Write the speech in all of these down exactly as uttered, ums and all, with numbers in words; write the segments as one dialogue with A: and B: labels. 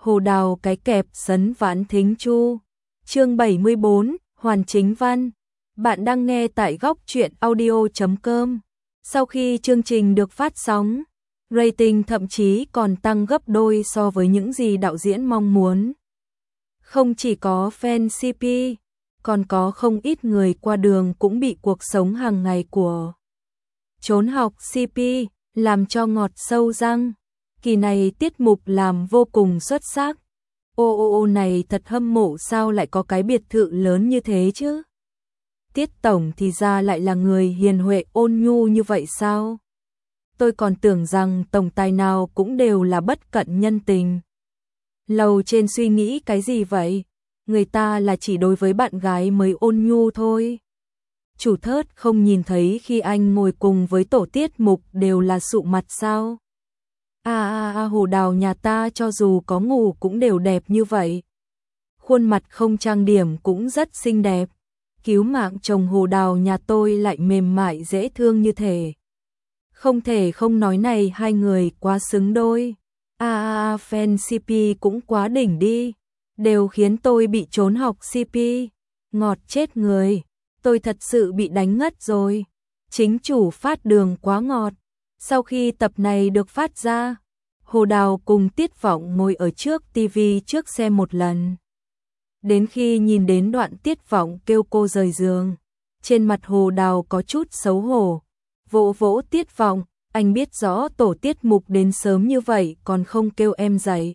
A: Hồ Đào cái kẹp sấn vãn thính chu. Chương bảy mươi bốn, Hoàn Chính Văn. Bạn đang nghe tại góc truyện audio chấm com. Sau khi chương trình được phát sóng, rating thậm chí còn tăng gấp đôi so với những gì đạo diễn mong muốn. Không chỉ có fan xê pê, còn có không ít người qua đường cũng bị cuộc sống hàng ngày của Trốn học xê pê làm cho ngọt sâu răng. Kỳ này tiết mục làm vô cùng xuất sắc. Ô ô ô này thật hâm mộ, sao lại có cái biệt thự lớn như thế chứ? Tiết tổng thì ra lại là người hiền huệ ôn nhu như vậy sao? Tôi còn tưởng rằng tổng tài nào cũng đều là bất cận nhân tình. Lầu trên suy nghĩ cái gì vậy? Người ta là chỉ đối với bạn gái mới ôn nhu thôi. Chủ Thớt không nhìn thấy khi anh ngồi cùng với tổ tiết mục đều là sụ mặt sao? À à à, Hồ Đào nhà ta cho dù có ngủ cũng đều đẹp như vậy. Khuôn mặt không trang điểm cũng rất xinh đẹp. Cứu mạng chồng Hồ Đào nhà tôi lại mềm mại dễ thương như thế. Không thể không nói này, hai người quá xứng đôi. À à à, fan xê pê cũng quá đỉnh đi. Đều khiến tôi bị trốn học xê pê. Ngọt chết người. Tôi thật sự bị đánh ngất rồi. Chính chủ phát đường quá ngọt. Sau khi tập này được phát ra, Hồ Đào cùng Tiết Vọng ngồi ở trước tivi trước xem một lần. Đến khi nhìn đến đoạn Tiết Vọng kêu cô rời giường, trên mặt Hồ Đào có chút xấu hổ. Vỗ vỗ Tiết Vọng, anh biết rõ tổ tiết mục đến sớm như vậy còn không kêu em dậy.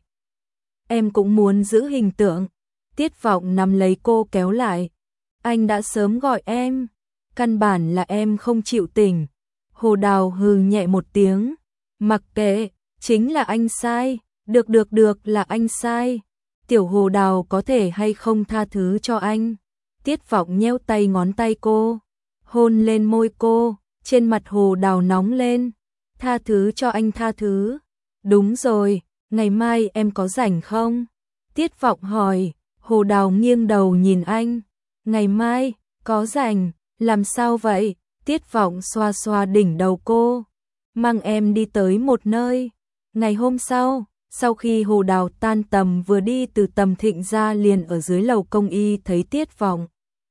A: Em cũng muốn giữ hình tượng. Tiết Vọng nắm lấy cô kéo lại. Anh đã sớm gọi em, căn bản là em không chịu tỉnh. Hồ Đào hừ nhẹ một tiếng, mặc kệ, chính là anh sai, được được được là anh sai. Tiểu Hồ Đào có thể hay không tha thứ cho anh? Tiết Vọng nheo tay ngón tay cô, hôn lên môi cô, trên mặt Hồ Đào nóng lên. Tha thứ cho anh, tha thứ. Đúng rồi, ngày mai em có rảnh không? Tiết Vọng hỏi. Hồ Đào nghiêng đầu nhìn anh. Ngày mai, có rảnh, làm sao vậy? Tiết Vọng xoa xoa đỉnh đầu cô. Mang em đi tới một nơi. Ngày hôm sau, sau khi Hồ Đào tan tầm vừa đi từ Tầm Thịnh ra liền ở dưới lầu công y thấy Tiết Vọng.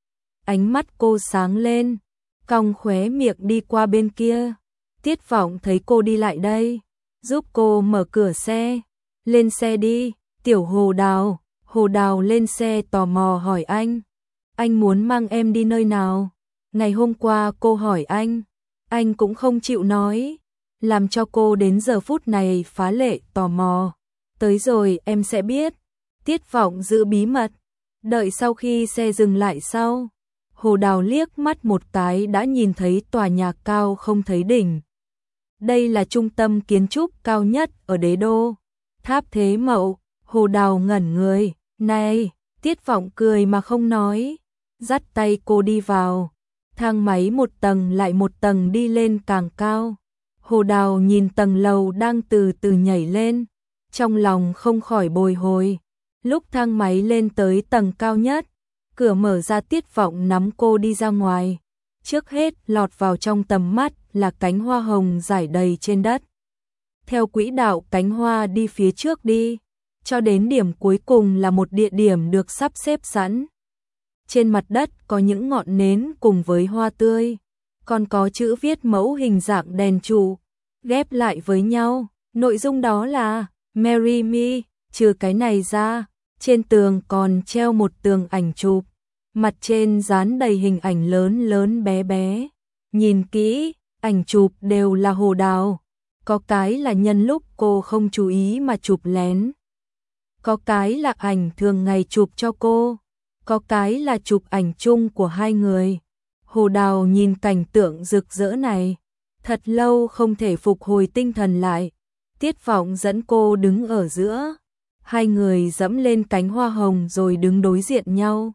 A: Ánh mắt cô sáng lên, cong khóe miệng đi qua bên kia. Tiết Vọng thấy cô đi lại đây, giúp cô mở cửa xe. Lên xe đi, Tiểu Hồ Đào. Hồ Đào lên xe tò mò hỏi anh. Anh muốn mang em đi nơi nào? Ngày hôm qua cô hỏi anh, anh cũng không chịu nói, làm cho cô đến giờ phút này phá lệ tò mò. Tới rồi em sẽ biết. Tiết Vọng giữ bí mật. Đợi sau khi xe dừng lại sau, Hồ Đào liếc mắt một cái đã nhìn thấy tòa nhà cao không thấy đỉnh. Đây là trung tâm kiến trúc cao nhất ở đế đô, Tháp Thế Mậu. Hồ Đào ngẩn người. Này, Tiết Vọng cười mà không nói, dắt tay cô đi vào. Thang máy một tầng lại một tầng đi lên càng cao. Hồ Đào nhìn tầng lầu đang từ từ nhảy lên, trong lòng không khỏi bồi hồi. Lúc thang máy lên tới tầng cao nhất, cửa mở ra, Tiết Vọng nắm cô đi ra ngoài. Trước hết lọt vào trong tầm mắt là cánh hoa hồng rải đầy trên đất. Theo quỹ đạo cánh hoa đi phía trước đi, cho đến điểm cuối cùng là một địa điểm được sắp xếp sẵn. Trên mặt đất có những ngọn nến cùng với hoa tươi, còn có chữ viết mẫu hình dạng đèn trụ, ghép lại với nhau. Nội dung đó là Marry Me. Trừ cái này ra, trên tường còn treo một tường ảnh chụp, mặt trên dán đầy hình ảnh lớn lớn bé bé. Nhìn kỹ, ảnh chụp đều là Hồ Đào. Có cái là nhân lúc cô không chú ý mà chụp lén. Có cái là ảnh thường ngày chụp cho cô. Có cái là chụp ảnh chung của hai người. Hồ Đào nhìn cảnh tượng rực rỡ này, thật lâu không thể phục hồi tinh thần lại. Tiết Vọng dẫn cô đứng ở giữa. Hai người dẫm lên cánh hoa hồng rồi đứng đối diện nhau.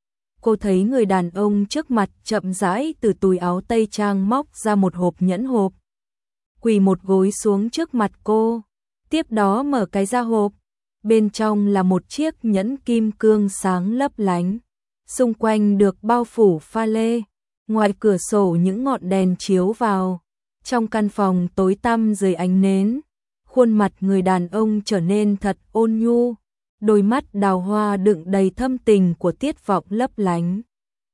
A: Cô thấy người đàn ông trước mặt chậm rãi từ túi áo tây trang móc ra một hộp nhẫn hộp. Quỳ một gối xuống trước mặt cô. Tiếp đó mở cái da hộp. Bên trong là một chiếc nhẫn kim cương sáng lấp lánh. Xung quanh được bao phủ pha lê. Ngoài cửa sổ những ngọn đèn chiếu vào. Trong căn phòng tối tăm dưới ánh nến, khuôn mặt người đàn ông trở nên thật ôn nhu, đôi mắt đào hoa đựng đầy thâm tình của Tiết Vọng lấp lánh.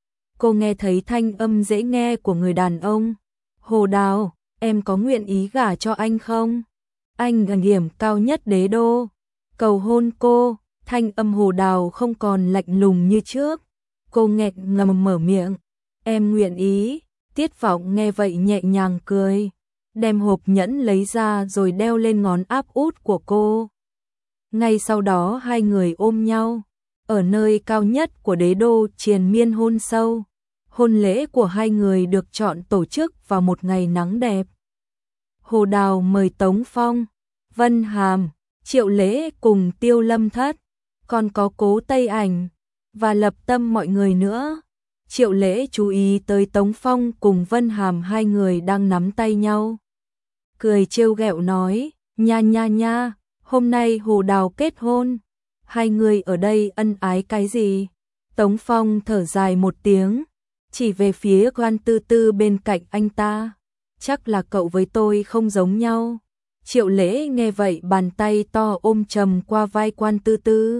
A: Cô nghe thấy thanh âm dễ nghe của người đàn ông. Hồ Đào, em có nguyện ý gả cho anh không? Anh là điểm cao nhất đế đô. Cầu hôn cô. Thanh âm Hồ Đào không còn lạnh lùng như trước. Cô nghẹn ngầm mở miệng. Em nguyện ý. Tiết Vọng nghe vậy nhẹ nhàng cười, đem hộp nhẫn lấy ra rồi đeo lên ngón áp út của cô. Ngay sau đó hai người ôm nhau. Ở nơi cao nhất của đế đô triền miên hôn sâu. Hôn lễ của hai người được chọn tổ chức vào một ngày nắng đẹp. Hồ Đào mời Tống Phong, Vân Hàm, Triệu Lễ cùng Tiêu Lâm Thất, còn có Cố Tây Ảnh và Lập Tâm mọi người nữa. Triệu Lễ chú ý tới Tống Phong cùng Vân Hàm hai người đang nắm tay nhau. Cười trêu ghẹo nói, nha nha nha, hôm nay Hồ Đào kết hôn. Hai người ở đây ân ái cái gì? Tống Phong thở dài một tiếng, chỉ về phía Quan Tư Tư bên cạnh anh ta. Chắc là cậu với tôi không giống nhau. Triệu Lễ nghe vậy bàn tay to ôm chầm qua vai Quan Tư Tư.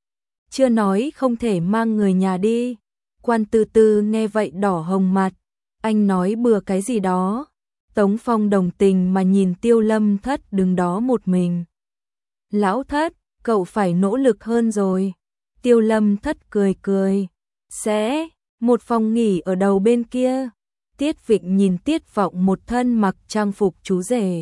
A: Chưa nói không thể mang người nhà đi. Quan Tư Tư nghe vậy đỏ hồng mặt. Anh nói bừa cái gì đó. Tống Phong đồng tình mà nhìn Tiêu Lâm Thất đứng đó một mình. Lão Thất, cậu phải nỗ lực hơn rồi. Tiêu Lâm Thất cười cười. Sẽ, một phòng nghỉ ở đầu bên kia. Tiết Vịnh nhìn Tiết Vọng một thân mặc trang phục chú rể.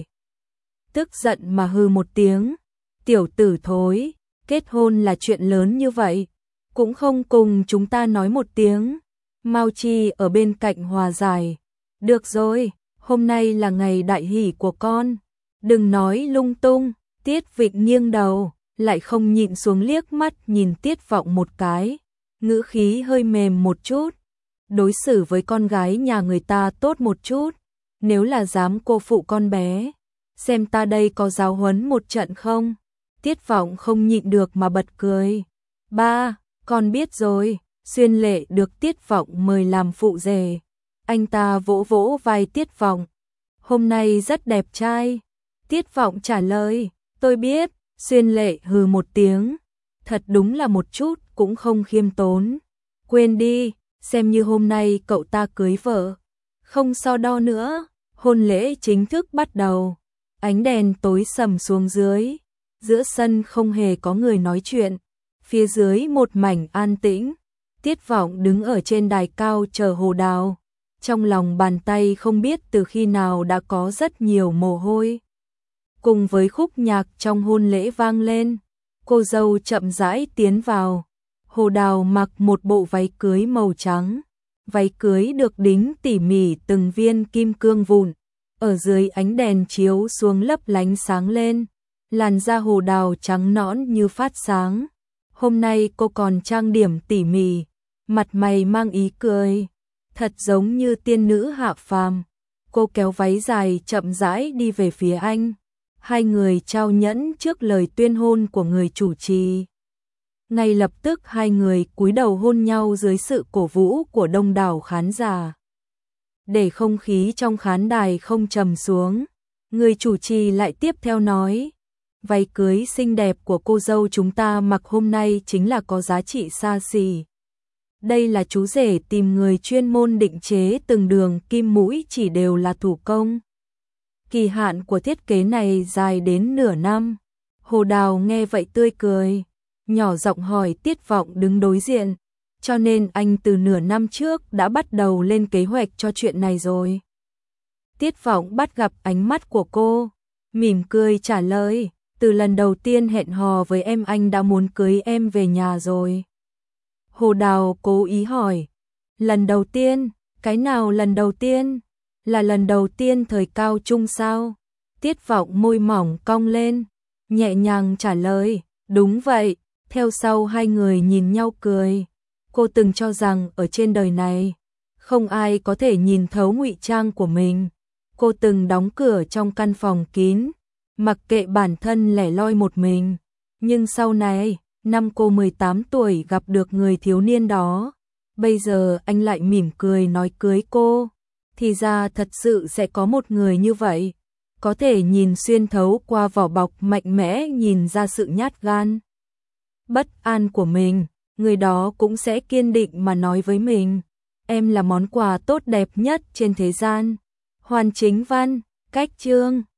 A: Tức giận mà hừ một tiếng. Tiểu tử thối, kết hôn là chuyện lớn như vậy. Cũng không cùng chúng ta nói một tiếng. Mao Chi ở bên cạnh hòa giải. Được rồi, hôm nay là ngày đại hỷ của con. Đừng nói lung tung. Tiết Vịnh nghiêng đầu, lại không nhịn xuống liếc mắt nhìn Tiết Vọng một cái. Ngữ khí hơi mềm một chút. Đối xử với con gái nhà người ta tốt một chút. Nếu là dám cô phụ con bé, xem ta đây có giáo huấn một trận không? Tiết Vọng không nhịn được mà bật cười. Ba, con biết rồi. Xuyên Lệ được Tiết Vọng mời làm phụ rể. Anh ta vỗ vỗ vai Tiết Vọng. Hôm nay rất đẹp trai. Tiết Vọng trả lời. Tôi biết. Xuyên Lệ hừ một tiếng. Thật đúng là một chút cũng không khiêm tốn. Quên đi, xem như hôm nay cậu ta cưới vợ. Không so đo nữa. Hôn lễ chính thức bắt đầu. Ánh đèn tối sầm xuống dưới. Giữa sân không hề có người nói chuyện. Phía dưới một mảnh an tĩnh. Tiết Vọng đứng ở trên đài cao chờ Hồ Đào. Trong lòng bàn tay không biết từ khi nào đã có rất nhiều mồ hôi. Cùng với khúc nhạc trong hôn lễ vang lên, cô dâu chậm rãi tiến vào. Hồ Đào mặc một bộ váy cưới màu trắng. Váy cưới được đính tỉ mỉ từng viên kim cương vụn. Ở dưới ánh đèn chiếu xuống lấp lánh sáng lên. Làn da Hồ Đào trắng nõn như phát sáng. Hôm nay cô còn trang điểm tỉ mỉ, mặt mày mang ý cười, thật giống như tiên nữ hạ phàm. Cô kéo váy dài chậm rãi đi về phía anh. Hai người trao nhẫn trước lời tuyên hôn của người chủ trì. Ngay lập tức hai người cúi đầu hôn nhau dưới sự cổ vũ của đông đảo khán giả. Để không khí trong khán đài không trầm xuống, người chủ trì lại tiếp theo nói. Váy cưới xinh đẹp của cô dâu chúng ta mặc hôm nay chính là có giá trị xa xỉ. Đây là chú rể tìm người chuyên môn định chế từng đường kim mũi chỉ đều là thủ công. Kỳ hạn của thiết kế này dài đến nửa năm. Hồ Đào nghe vậy tươi cười, nhỏ giọng hỏi Tiết Vọng đứng đối diện. Cho nên anh từ nửa năm trước đã bắt đầu lên kế hoạch cho chuyện này rồi. Tiết Vọng bắt gặp ánh mắt của cô, mỉm cười trả lời. Từ lần đầu tiên hẹn hò với em anh đã muốn cưới em về nhà rồi. Hồ Đào cố ý hỏi. Lần đầu tiên? Cái nào lần đầu tiên? Là lần đầu tiên thời cao trung sao? Tiết Vọng môi mỏng cong lên, nhẹ nhàng trả lời. Đúng vậy. Theo sau hai người nhìn nhau cười. Cô từng cho rằng ở trên đời này không ai có thể nhìn thấu ngụy trang của mình. Cô từng đóng cửa trong căn phòng kín, mặc kệ bản thân lẻ loi một mình. Nhưng sau này, năm cô mười tám tuổi gặp được người thiếu niên đó, bây giờ anh lại mỉm cười nói cưới cô. Thì ra thật sự sẽ có một người như vậy, có thể nhìn xuyên thấu qua vỏ bọc mạnh mẽ, nhìn ra sự nhát gan. bất an của mình, người đó cũng sẽ kiên định mà nói với mình, em là món quà tốt đẹp nhất trên thế gian. Hoàn Chính Văn, cách chương